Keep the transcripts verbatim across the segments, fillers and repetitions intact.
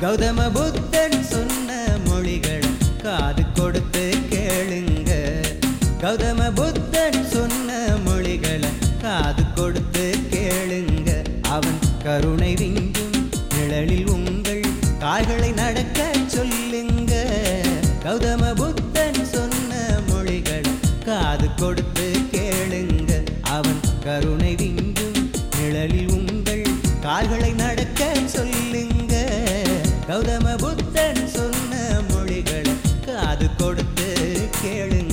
கௌதம புத்தன் சொன்ன மொழிகள் காது கொடுத்து கேளுங்க. கௌதம புத்தன் சொன்ன மொழிகளை காது கொடுத்து கேளுங்க. அவன் கருணை விஞ்சும் நிழலில் உங்கள் கால்களை நடக்க சொல்லுங்க. கௌதம புத்தன் சொன்ன மொழிகளை காது கொடுத்து கேளுங்க. அவன் கருணை விஞ்சும் நிழலில் உங்கள் கால்களை நடக்க சொல்லுங்க. கௌதம புத்தன் சொன்ன மொழிகளை காது கொடுத்து கேளுங்க.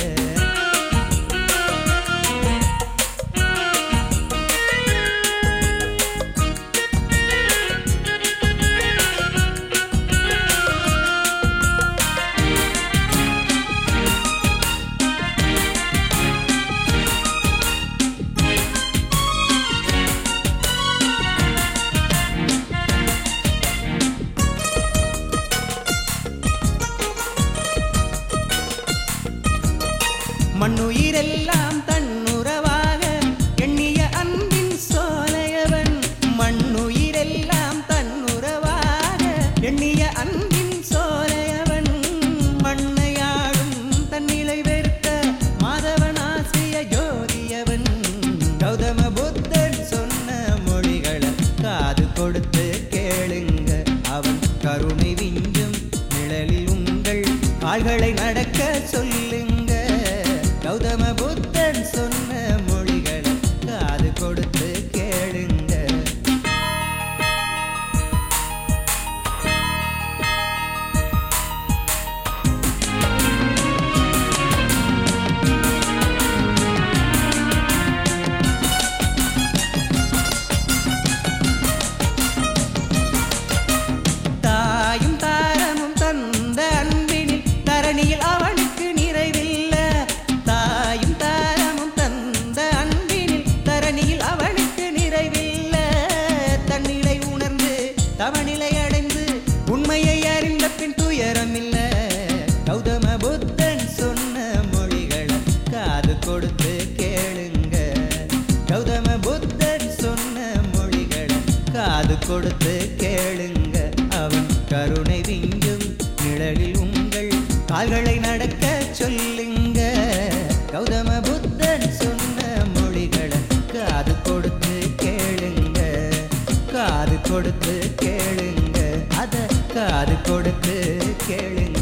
மண்ணுயிரெல்லாம் தன்னுறவாக எண்ணிய அன்பின் சோலையவன். மண்ணுயிரெல்லாம் தன்னுறவாக எண்ணிய அன்பின் சோலையவன். மண்ணையாடும் தன்னிலை வெறுத்த மாதவன் ஆசிய ஜோதியவன். கௌதம புத்தன் சொன்ன மொழிகளை காது கொடுத்து கேளுங்க. அவன் கருணை விஞ்சும் நிழலில் உங்கள் கால்களை நடக்க சொல்லுங்க. கௌதம புத்தன் சொன்ன மொழிகளை காது கொடுத்து கேளுங்க. தாயும் தாரமும் தந்த அன்பினில் தரணியில் அவனுக்கு நிறைவில்லை. தாயும் தாரமும் தந்த அன்பினில் தரணியில் அவனுக்கு நிறைவில்லை. தன்னிலை உணர்ந்து தவநிலை அடைந்து உண்மையை அறிந்த பின் துயரம் இல்லை. கௌதம புத்தன் சொன்ன மொழிகளை காது கொடுத்து கேளுங்க. கௌதம புத்தன் சொன்ன மொழிகளை காது கொடுத்து கேளுங்க. அவன் கருணை விஞ்சும் நிழலில் உங்கள் கால்களை நடக்க சொல்லுங்க. கௌதம புத்தன் சொன்ன மொழிகளை காது கொடுத்து கேளுங்க. காது கொடுத்து கேளுங்க. அத காது கொடுத்து கேளுங்க.